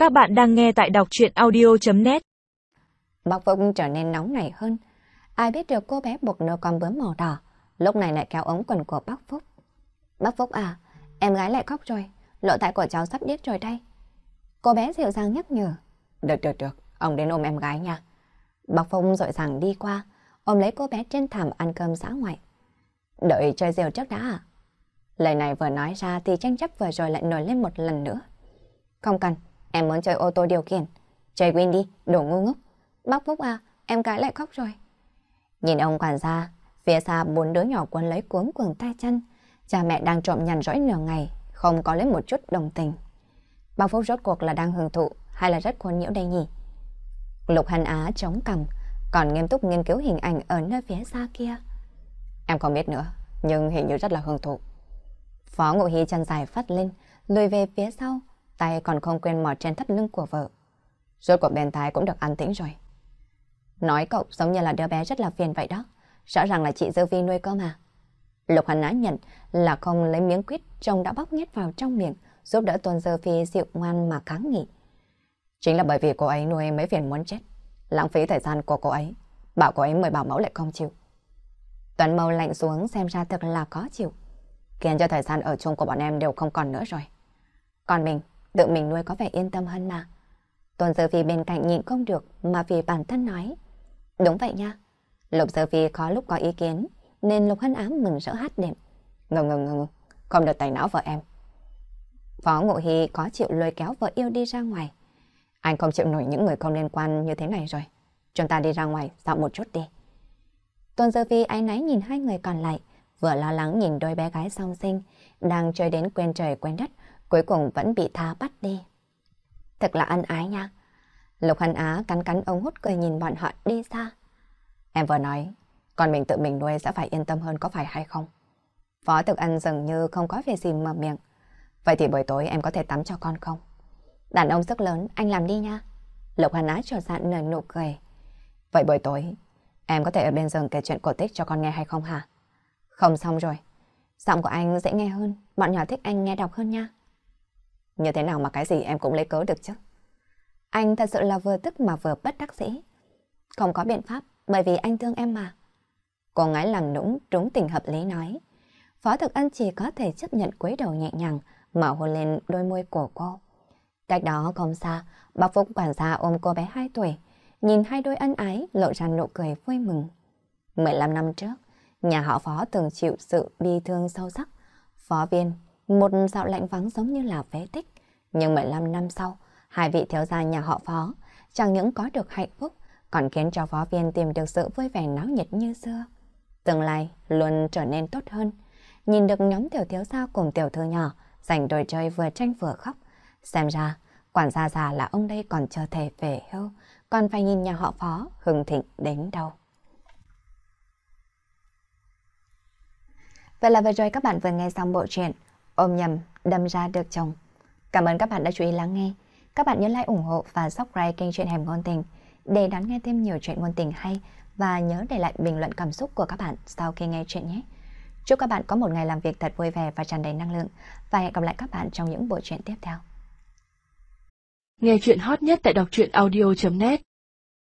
Các bạn đang nghe tại đọc truyện audio.net. Bác Phúc trở nên nóng nảy hơn. Ai biết được cô bé buộc nơ con bướm màu đỏ, lúc này lại kéo ống quần của bác Phúc. Bác Phúc à, em gái lại khóc rồi, lỗ tai của cháu sắp điếc rồi đây. Cô bé dịu dàng nhắc nhở. Được, ông đến ôm em gái nha. Bác Phúc dội dàng đi qua, ôm lấy cô bé trên thảm ăn cơm xã ngoại. Đợi chơi diều trước đã à? Lời này vừa nói ra thì tranh chấp vừa rồi lại nổi lên một lần nữa. Không cần, em muốn chơi ô tô điều khiển. Chơi Win đi, đồ ngu ngốc. Bác Phúc à, em gái lại khóc rồi. Nhìn ông quản gia, phía xa 4 đứa nhỏ quấn lấy cuống cuồng tay chân. Cha mẹ đang trộm nhằn rỗi nửa ngày, không có lấy một chút đồng tình. Bác Phúc rốt cuộc là đang hưởng thụ hay là rất khuôn nhiễu đây nhỉ? Lục Hân Á chống cằm, còn nghiêm túc nghiên cứu hình ảnh ở nơi phía xa kia. Em không biết nữa, nhưng hình như rất là hưởng thụ. Phó Ngộ Hy chân dài phát lên, lùi về phía sau, tay còn không quên mò trên thắt lưng của vợ. Rốt cuộc bên tai cũng được an tĩnh rồi. Nói cậu giống như là đứa bé rất là phiền vậy đó. Rõ ràng là chị Dư Vi nuôi cơ mà. Lục Hân Á nhận là không lấy miếng quýt chồng đã bóc nhét vào trong miệng, giúp đỡ Tôn Dư Phi dịu ngoan mà kháng nghị. Chính là bởi vì cô ấy nuôi mấy phiền muốn chết, lãng phí thời gian của cô ấy. Bảo cô ấy mời bảo mẫu lại không chịu. Tuấn Mâu lạnh xuống xem ra thật là khó chịu, khiến cho thời gian ở chung của bọn em đều không còn nữa rồi. Còn mình, tự mình nuôi có vẻ yên tâm hơn mà. Tôn Dư Phi bên cạnh nhịn không được mà vì bản thân nói. Đúng vậy nha. Lục Dư Phi có lúc có ý kiến, nên Lục Hân Ám mừng rỡ hát đệm. Ngừng, không được tẩy não vợ em. Phó Ngộ Hy có chịu lôi kéo vợ yêu đi ra ngoài. Anh không chịu nổi những người không liên quan như thế này rồi. Chúng ta đi ra ngoài dạo một chút đi. Tôn Dư Phi áy náy nhìn hai người còn lại, vừa lo lắng nhìn đôi bé gái song sinh đang chơi đến quên trời quên đất, cuối cùng vẫn bị tha bắt đi. Thật là ân ái nha. Lục Hân Á cắn ống hút cười nhìn bọn họ đi xa. Em vừa nói, con mình tự mình nuôi sẽ phải yên tâm hơn có phải hay không? Phó Thực Ân dường như không có việc gì mở miệng. Vậy thì buổi tối em có thể tắm cho con không? Đàn ông sức lớn, anh làm đi nha. Lục Hân Á trột dạ nở nụ cười. Vậy buổi tối, em có thể ở bên giường kể chuyện cổ tích cho con nghe hay không hả? Không xong rồi. Giọng của anh dễ nghe hơn, bọn nhỏ thích anh nghe đọc hơn nha. Như thế nào mà cái gì em cũng lấy cớ được chứ? Anh thật sự là vừa tức mà vừa bất đắc dĩ. Không có biện pháp, bởi vì anh thương em mà. Cô gái làm nũng trúng tình hợp lý nói. Phó Thực Ân chỉ có thể chấp nhận cúi đầu nhẹ nhàng mà hôn lên đôi môi của cô. Cách đó không xa, bác Phúc quản gia ôm cô bé 2 tuổi, nhìn hai đôi ân ái lộ ra nụ cười vui mừng. 15 năm trước, nhà họ Phó từng chịu sự bi thương sâu sắc. Phó Viên, một dạo lạnh vắng giống như là phế tích. Nhưng 15 năm sau, hai vị thiếu gia nhà họ Phó chẳng những có được hạnh phúc, còn khiến cho Phó Viên tìm được sự vui vẻ náo nhiệt như xưa. Tương lai luôn trở nên tốt hơn. Nhìn được nhóm tiểu thiếu gia cùng tiểu thư nhỏ giành đôi chơi vừa tranh vừa khóc. Xem ra, quản gia già là ông đây còn chưa thể về hưu, còn phải nhìn nhà họ Phó hưng thịnh đến đâu. Vậy là vừa rồi các bạn vừa nghe xong bộ truyện Ôm nhầm đâm ra được chồng. Cảm ơn các bạn đã chú ý lắng nghe. Các bạn nhớ like, ủng hộ và subscribe kênh Truyện Hẻm Ngôn Tình để đón nghe thêm nhiều chuyện ngôn tình hay, và nhớ để lại bình luận cảm xúc của các bạn sau khi nghe chuyện nhé. Chúc các bạn có một ngày làm việc thật vui vẻ và tràn đầy năng lượng, và hẹn gặp lại các bạn trong những bộ truyện tiếp theo. Nghe chuyện hot nhất tại đọc truyện audio.net